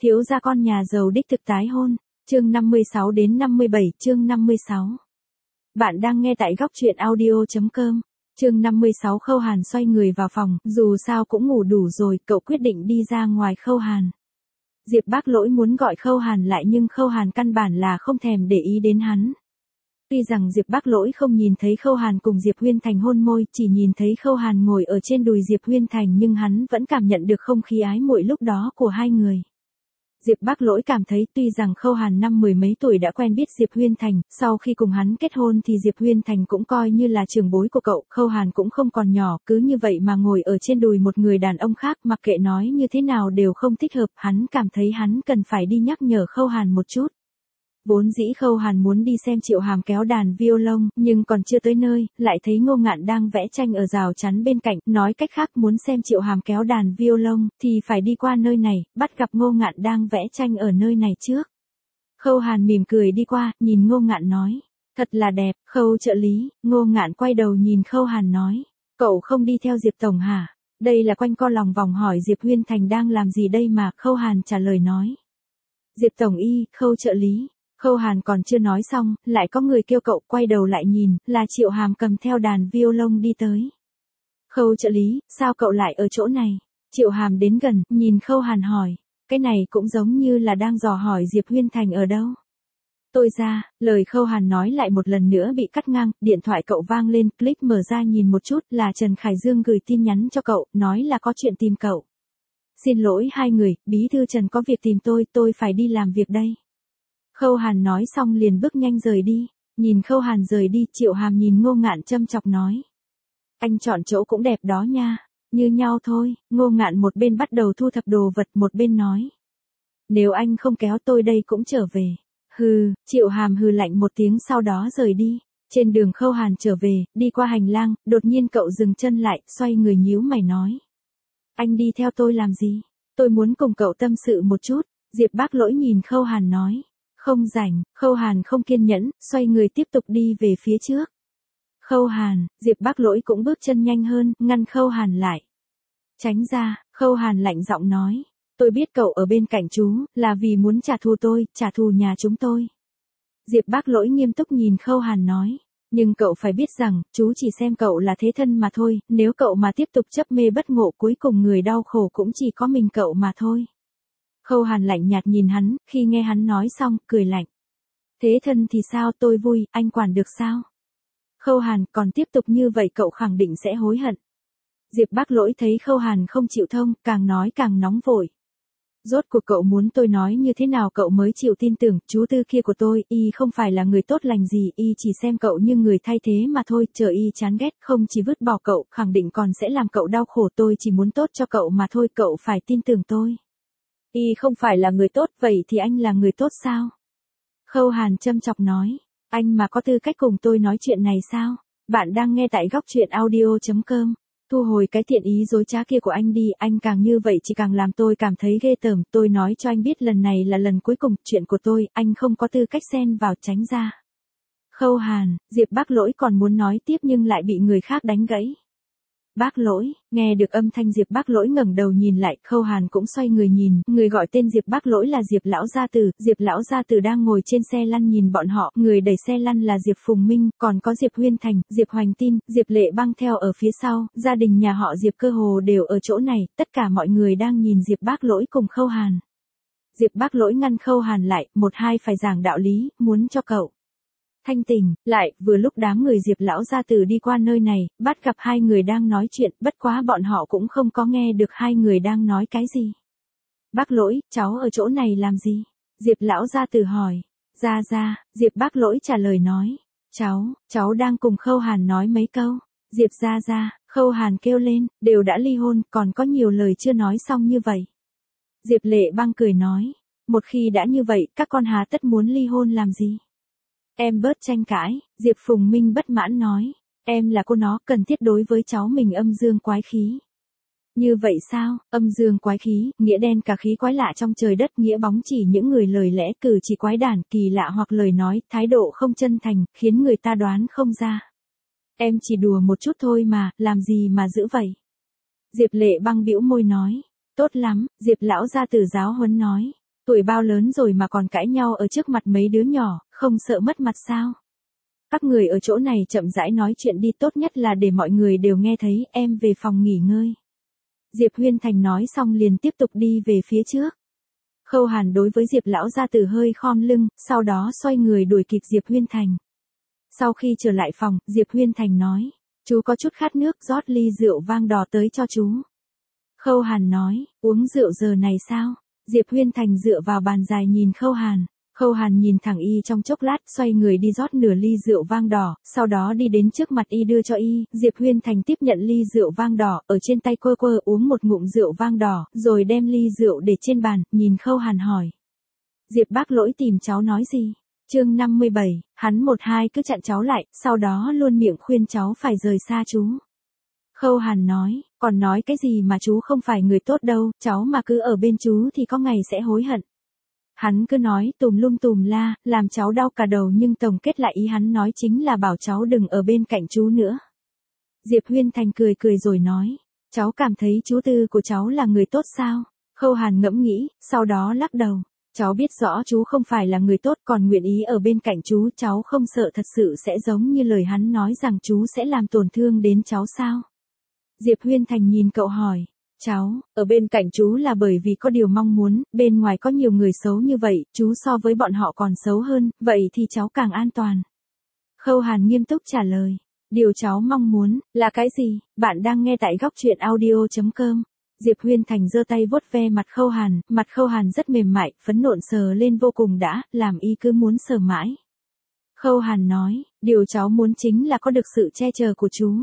Thiếu gia con nhà giàu đích thực tái hôn, chương 56 đến 57, chương 56. Bạn đang nghe tại góc truyện audio.com. Chương 56. Khâu Hàn xoay người vào phòng, dù sao cũng ngủ đủ rồi, cậu quyết định đi ra ngoài Khâu Hàn. Diệp Bác Lỗi muốn gọi Khâu Hàn lại nhưng Khâu Hàn căn bản là không thèm để ý đến hắn. Tuy rằng Diệp Bác Lỗi không nhìn thấy Khâu Hàn cùng Diệp Huyên Thành hôn môi, chỉ nhìn thấy Khâu Hàn ngồi ở trên đùi Diệp Huyên Thành nhưng hắn vẫn cảm nhận được không khí ái muội lúc đó của hai người. Diệp Bác Lỗi cảm thấy tuy rằng Khâu Hàn năm mười mấy tuổi đã quen biết Diệp Huyên Thành, sau khi cùng hắn kết hôn thì Diệp Huyên Thành cũng coi như là trưởng bối của cậu, Khâu Hàn cũng không còn nhỏ, cứ như vậy mà ngồi ở trên đùi một người đàn ông khác, mặc kệ nói như thế nào đều không thích hợp, hắn cảm thấy hắn cần phải đi nhắc nhở Khâu Hàn một chút. Vốn dĩ Khâu Hàn muốn đi xem Triệu Hàm kéo đàn violon, nhưng còn chưa tới nơi, lại thấy Ngô Ngạn đang vẽ tranh ở rào chắn bên cạnh, nói cách khác muốn xem Triệu Hàm kéo đàn violon, thì phải đi qua nơi này, bắt gặp Ngô Ngạn đang vẽ tranh ở nơi này trước. Khâu Hàn mỉm cười đi qua, nhìn Ngô Ngạn nói, thật là đẹp, Khâu trợ lý. Ngô Ngạn quay đầu nhìn Khâu Hàn nói, cậu không đi theo Diệp Tổng hả? Đây là quanh co lòng vòng hỏi Diệp Huyên Thành đang làm gì đây mà, Khâu Hàn trả lời nói. Diệp Tổng y, Khâu trợ lý. Khâu Hàn còn chưa nói xong, lại có người kêu cậu, quay đầu lại nhìn, là Triệu Hàm cầm theo đàn violon đi tới. Khâu trợ lý, sao cậu lại ở chỗ này? Triệu Hàm đến gần, nhìn Khâu Hàn hỏi, cái này cũng giống như là đang dò hỏi Diệp Huyên Thành ở đâu. Tôi ra, lời Khâu Hàn nói lại một lần nữa bị cắt ngang, điện thoại cậu vang lên, click mở ra nhìn một chút, là Trần Khải Dương gửi tin nhắn cho cậu, nói là có chuyện tìm cậu. Xin lỗi hai người, bí thư Trần có việc tìm tôi phải đi làm việc đây. Khâu Hàn nói xong liền bước nhanh rời đi, nhìn Khâu Hàn rời đi, Triệu Hàm nhìn Ngô Ngạn châm chọc nói. Anh chọn chỗ cũng đẹp đó nha, như nhau thôi. Ngô Ngạn một bên bắt đầu thu thập đồ vật một bên nói. Nếu anh không kéo tôi đây cũng trở về. Hừ, Triệu Hàm hừ lạnh một tiếng sau đó rời đi. Trên đường Khâu Hàn trở về, đi qua hành lang, đột nhiên cậu dừng chân lại, xoay người nhíu mày nói. Anh đi theo tôi làm gì? Tôi muốn cùng cậu tâm sự một chút. Diệp Bác Lỗi nhìn Khâu Hàn nói. Không rảnh. Khâu Hàn không kiên nhẫn, xoay người tiếp tục đi về phía trước. Khâu Hàn, Diệp Bác Lỗi cũng bước chân nhanh hơn, ngăn Khâu Hàn lại. Tránh ra. Khâu Hàn lạnh giọng nói. Tôi biết cậu ở bên cạnh chú, là vì muốn trả thù tôi, trả thù nhà chúng tôi. Diệp Bác Lỗi nghiêm túc nhìn Khâu Hàn nói. Nhưng cậu phải biết rằng, chú chỉ xem cậu là thế thân mà thôi, nếu cậu mà tiếp tục chấp mê bất ngộ cuối cùng người đau khổ cũng chỉ có mình cậu mà thôi. Khâu Hàn lạnh nhạt nhìn hắn, khi nghe hắn nói xong, cười lạnh. Thế thân thì sao, tôi vui, anh quản được sao? Khâu Hàn, còn tiếp tục như vậy cậu khẳng định sẽ hối hận. Diệp Bác Lỗi thấy Khâu Hàn không chịu thông, càng nói càng nóng vội. Rốt cuộc cậu muốn tôi nói như thế nào cậu mới chịu tin tưởng, chú Tư kia của tôi, y không phải là người tốt lành gì, y chỉ xem cậu như người thay thế mà thôi, chờ y chán ghét, không chỉ vứt bỏ cậu, khẳng định còn sẽ làm cậu đau khổ, tôi chỉ muốn tốt cho cậu mà thôi, cậu phải tin tưởng tôi. Y không phải là người tốt, vậy thì anh là người tốt sao? Khâu Hàn châm chọc nói, anh mà có tư cách cùng tôi nói chuyện này sao? Bạn đang nghe tại góc truyện audio.com. Thu hồi cái thiện ý dối trá kia của anh đi, anh càng như vậy chỉ càng làm tôi cảm thấy ghê tởm, tôi nói cho anh biết lần này là lần cuối cùng, chuyện của tôi, anh không có tư cách xen vào, tránh ra. Khâu Hàn, Diệp Bác Lỗi còn muốn nói tiếp nhưng lại bị người khác đánh gãy. Bác Lỗi, nghe được âm thanh Diệp Bác Lỗi ngẩng đầu nhìn lại, Khâu Hàn cũng xoay người nhìn, người gọi tên Diệp Bác Lỗi là Diệp Lão Gia Tử, Diệp Lão Gia Tử đang ngồi trên xe lăn nhìn bọn họ, người đẩy xe lăn là Diệp Phùng Minh, còn có Diệp Huyên Thành, Diệp Hoành Tin, Diệp Lệ Băng theo ở phía sau, gia đình nhà họ Diệp cơ hồ đều ở chỗ này, tất cả mọi người đang nhìn Diệp Bác Lỗi cùng Khâu Hàn. Diệp Bác Lỗi ngăn Khâu Hàn lại, một hai phải giảng đạo lý, muốn cho cậu thanh tình, lại, vừa lúc đám người Diệp Lão Gia Tử đi qua nơi này, bắt gặp hai người đang nói chuyện, bất quá bọn họ cũng không có nghe được hai người đang nói cái gì. Bác Lỗi, cháu ở chỗ này làm gì? Diệp Lão Gia Tử hỏi. Ra, Diệp Bác Lỗi trả lời nói. Cháu đang cùng Khâu Hàn nói mấy câu. Diệp ra, Khâu Hàn kêu lên, đều đã ly hôn, còn có nhiều lời chưa nói xong như vậy. Diệp Lệ Băng cười nói. Một khi đã như vậy, các con hà tất muốn ly hôn làm gì? Em bớt tranh cãi, Diệp Phùng Minh bất mãn nói. Em là cô nó, cần thiết đối với cháu mình âm dương quái khí. Như vậy sao, âm dương quái khí, nghĩa đen cả khí quái lạ trong trời đất, nghĩa bóng chỉ những người lời lẽ cử chỉ quái đản, kỳ lạ hoặc lời nói, thái độ không chân thành, khiến người ta đoán không ra. Em chỉ đùa một chút thôi mà, làm gì mà giữ vậy? Diệp Lệ Băng bĩu môi nói. Tốt lắm, Diệp Lão Gia Tử giáo huấn nói. Tuổi bao lớn rồi mà còn cãi nhau ở trước mặt mấy đứa nhỏ, không sợ mất mặt sao? Các người ở chỗ này chậm rãi nói chuyện đi, tốt nhất là để mọi người đều nghe thấy, em về phòng nghỉ ngơi. Diệp Huyên Thành nói xong liền tiếp tục đi về phía trước. Khâu Hàn đối với Diệp lão gia tử hơi khom lưng, sau đó xoay người đuổi kịp Diệp Huyên Thành. Sau khi trở lại phòng, Diệp Huyên Thành nói, chú có chút khát nước, rót ly rượu vang đỏ tới cho chú. Khâu Hàn nói, uống rượu giờ này sao? Diệp Huyên Thành dựa vào bàn dài nhìn Khâu Hàn. Khâu Hàn nhìn thẳng y trong chốc lát, xoay người đi rót nửa ly rượu vang đỏ, sau đó đi đến trước mặt y đưa cho y. Diệp Huyên Thành tiếp nhận ly rượu vang đỏ, ở trên tay quơ quơ uống một ngụm rượu vang đỏ, rồi đem ly rượu để trên bàn, nhìn Khâu Hàn hỏi. Diệp bác lỗi tìm cháu nói gì? Chương 57, hắn một hai cứ chặn cháu lại, sau đó luôn miệng khuyên cháu phải rời xa chú. Khâu Hàn nói, còn nói cái gì mà chú không phải người tốt đâu, cháu mà cứ ở bên chú thì có ngày sẽ hối hận. Hắn cứ nói tùm lum tùm la, làm cháu đau cả đầu, nhưng tổng kết lại ý hắn nói chính là bảo cháu đừng ở bên cạnh chú nữa. Diệp Huyên Thành cười cười rồi nói, cháu cảm thấy chú Tư của cháu là người tốt sao? Khâu Hàn ngẫm nghĩ, sau đó lắc đầu. Cháu biết rõ chú không phải là người tốt, còn nguyện ý ở bên cạnh chú, cháu không sợ thật sự sẽ giống như lời hắn nói rằng chú sẽ làm tổn thương đến cháu sao? Diệp Huyên Thành nhìn cậu hỏi, cháu, ở bên cạnh chú là bởi vì có điều mong muốn, bên ngoài có nhiều người xấu như vậy, chú so với bọn họ còn xấu hơn, vậy thì cháu càng an toàn. Khâu Hàn nghiêm túc trả lời, điều cháu mong muốn, là cái gì? Bạn đang nghe tại góc truyện audio.com. Diệp Huyên Thành giơ tay vuốt ve mặt Khâu Hàn rất mềm mại, phấn nộn sờ lên vô cùng đã, làm y cứ muốn sờ mãi. Khâu Hàn nói, điều cháu muốn chính là có được sự che chở của chú.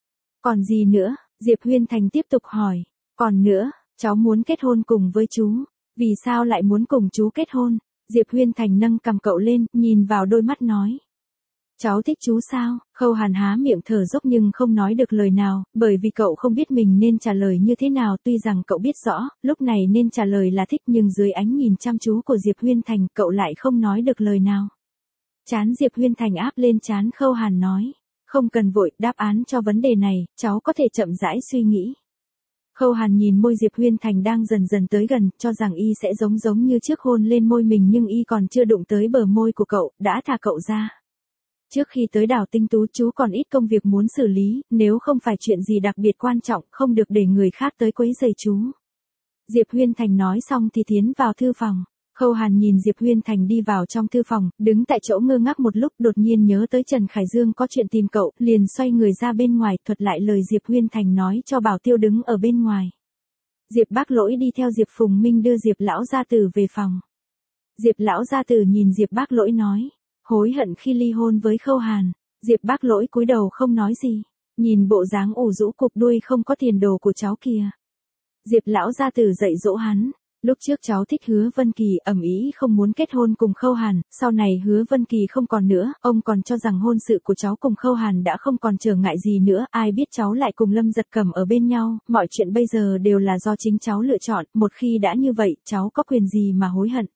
Còn gì nữa? Diệp Huyên Thành tiếp tục hỏi, còn nữa, cháu muốn kết hôn cùng với chú. Vì sao lại muốn cùng chú kết hôn? Diệp Huyên Thành nâng cằm cậu lên, nhìn vào đôi mắt nói. Cháu thích chú sao? Khâu Hàn há miệng thở dốc nhưng không nói được lời nào, bởi vì cậu không biết mình nên trả lời như thế nào, tuy rằng cậu biết rõ, lúc này nên trả lời là thích, nhưng dưới ánh nhìn chăm chú của Diệp Huyên Thành, cậu lại không nói được lời nào. Trán Diệp Huyên Thành áp lên trán Khâu Hàn nói, không cần vội, đáp án cho vấn đề này, cháu có thể chậm rãi suy nghĩ. Khâu Hàn nhìn môi Diệp Huyên Thành đang dần dần tới gần, cho rằng y sẽ giống như trước hôn lên môi mình, nhưng y còn chưa đụng tới bờ môi của cậu, đã thả cậu ra. Trước khi tới đảo Tinh Tú, chú còn ít công việc muốn xử lý, nếu không phải chuyện gì đặc biệt quan trọng, không được để người khác tới quấy rầy chú. Diệp Huyên Thành nói xong thì tiến vào thư phòng. Khâu Hàn nhìn Diệp Huyên Thành đi vào trong thư phòng, đứng tại chỗ ngơ ngác một lúc, đột nhiên nhớ tới Trần Khải Dương có chuyện tìm cậu, liền xoay người ra bên ngoài, thuật lại lời Diệp Huyên Thành nói cho Bảo Tiêu đứng ở bên ngoài. Diệp bác lỗi đi theo Diệp Phùng Minh đưa Diệp lão gia tử về phòng. Diệp lão gia tử nhìn Diệp bác lỗi nói, hối hận khi ly hôn với Khâu Hàn. Diệp bác lỗi cúi đầu không nói gì, nhìn bộ dáng ủ rũ cụp đuôi không có tiền đồ của cháu kìa. Diệp lão gia tử dạy dỗ hắn, lúc trước cháu thích Hứa Vân Kỳ, ầm ĩ không muốn kết hôn cùng Khâu Hàn, sau này Hứa Vân Kỳ không còn nữa, ông còn cho rằng hôn sự của cháu cùng Khâu Hàn đã không còn trở ngại gì nữa, ai biết cháu lại cùng Lâm Giật Cẩm ở bên nhau, mọi chuyện bây giờ đều là do chính cháu lựa chọn, một khi đã như vậy, cháu có quyền gì mà hối hận.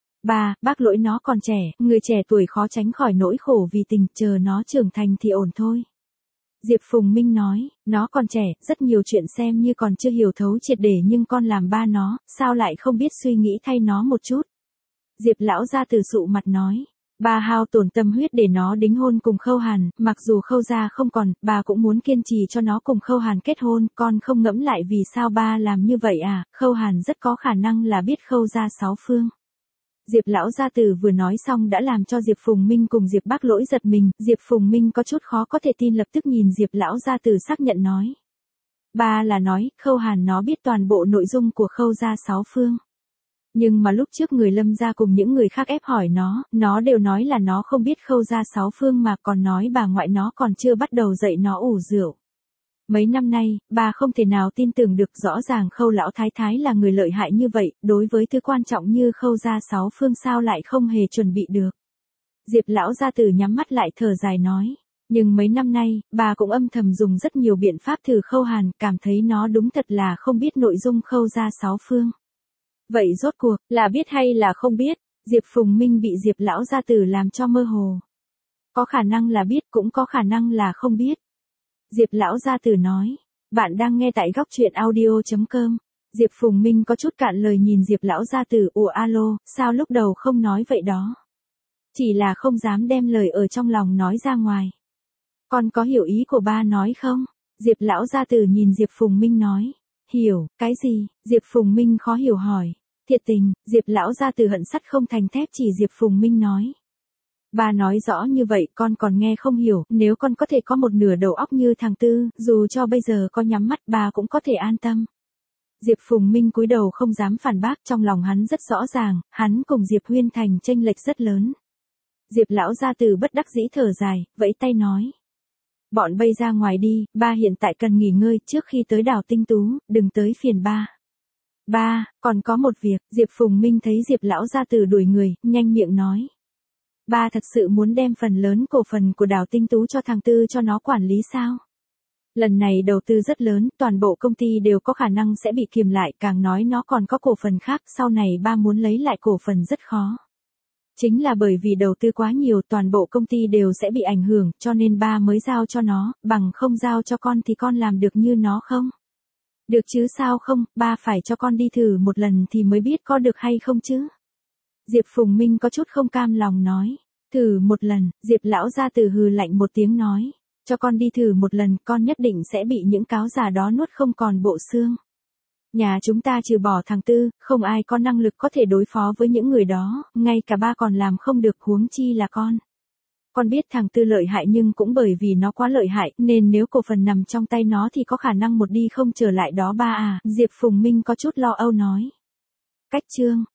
Bác lỗi nó còn trẻ, người trẻ tuổi khó tránh khỏi nỗi khổ vì tình, chờ nó trưởng thành thì ổn thôi. Diệp Phùng Minh nói, nó còn trẻ, rất nhiều chuyện xem như còn chưa hiểu thấu triệt để, nhưng con làm ba nó, sao lại không biết suy nghĩ thay nó một chút. Diệp lão gia tử sụ mặt nói, bà hao tổn tâm huyết để nó đính hôn cùng Khâu Hàn, mặc dù Khâu gia không còn, bà cũng muốn kiên trì cho nó cùng Khâu Hàn kết hôn, con không ngẫm lại vì sao ba làm như vậy à? Khâu Hàn rất có khả năng là biết Khâu gia sáu phương. Diệp lão gia tử vừa nói xong đã làm cho Diệp Phùng Minh cùng Diệp bác lỗi giật mình, Diệp Phùng Minh có chút khó có thể tin, lập tức nhìn Diệp lão gia tử xác nhận nói. Ba là nói, Khâu Hàn nó biết toàn bộ nội dung của Khâu gia sáu phương. Nhưng mà lúc trước người Lâm gia cùng những người khác ép hỏi nó đều nói là nó không biết Khâu gia sáu phương, mà còn nói bà ngoại nó còn chưa bắt đầu dạy nó ủ rượu. Mấy năm nay, bà không thể nào tin tưởng được, rõ ràng Khâu lão thái thái là người lợi hại như vậy, đối với thứ quan trọng như Khâu gia sáu phương sao lại không hề chuẩn bị được. Diệp lão gia tử nhắm mắt lại thở dài nói, nhưng mấy năm nay, bà cũng âm thầm dùng rất nhiều biện pháp thử Khâu Hàn, cảm thấy nó đúng thật là không biết nội dung Khâu gia sáu phương. Vậy rốt cuộc, là biết hay là không biết? Diệp Phùng Minh bị Diệp lão gia tử làm cho mơ hồ. Có khả năng là biết, cũng có khả năng là không biết. Diệp lão gia tử nói, bạn đang nghe tại góc truyện audio.com. Diệp Phùng Minh có chút cạn lời nhìn Diệp lão gia tử, ủa alo, sao lúc đầu không nói vậy đó? Chỉ là không dám đem lời ở trong lòng nói ra ngoài. Con có hiểu ý của ba nói không? Diệp lão gia tử nhìn Diệp Phùng Minh nói. Hiểu, cái gì? Diệp Phùng Minh khó hiểu hỏi. Thiệt tình, Diệp lão gia tử hận sắt không thành thép chỉ Diệp Phùng Minh nói. Ba nói rõ như vậy con còn nghe không hiểu, nếu con có thể có một nửa đầu óc như thằng Tư, dù cho bây giờ có nhắm mắt ba cũng có thể an tâm. Diệp Phùng Minh cúi đầu không dám phản bác, trong lòng hắn rất rõ ràng, hắn cùng Diệp Huyên Thành chênh lệch rất lớn. Diệp lão gia tử bất đắc dĩ thở dài, vẫy tay nói. Bọn bây ra ngoài đi, ba hiện tại cần nghỉ ngơi trước khi tới đảo Tinh Tú, đừng tới phiền ba. Ba, còn có một việc, Diệp Phùng Minh thấy Diệp lão gia tử đuổi người, nhanh miệng nói. Ba thật sự muốn đem phần lớn cổ phần của đảo Tinh Tú cho thằng Tư cho nó quản lý sao? Lần này đầu tư rất lớn, toàn bộ công ty đều có khả năng sẽ bị kìm lại, càng nói nó còn có cổ phần khác, sau này ba muốn lấy lại cổ phần rất khó. Chính là bởi vì đầu tư quá nhiều, toàn bộ công ty đều sẽ bị ảnh hưởng, cho nên ba mới giao cho nó, bằng không giao cho con thì con làm được như nó không? Được chứ sao không, ba phải cho con đi thử một lần thì mới biết có được hay không chứ? Diệp Phùng Minh có chút không cam lòng nói. Thử một lần, Diệp lão gia tử hừ lạnh một tiếng nói. Cho con đi thử một lần, con nhất định sẽ bị những cáo già đó nuốt không còn bộ xương. Nhà chúng ta trừ bỏ thằng Tư, không ai có năng lực có thể đối phó với những người đó, ngay cả ba còn làm không được huống chi là con. Con biết thằng Tư lợi hại nhưng cũng bởi vì nó quá lợi hại, nên nếu cổ phần nằm trong tay nó thì có khả năng một đi không trở lại đó ba à. Diệp Phùng Minh có chút lo âu nói. Cách chương.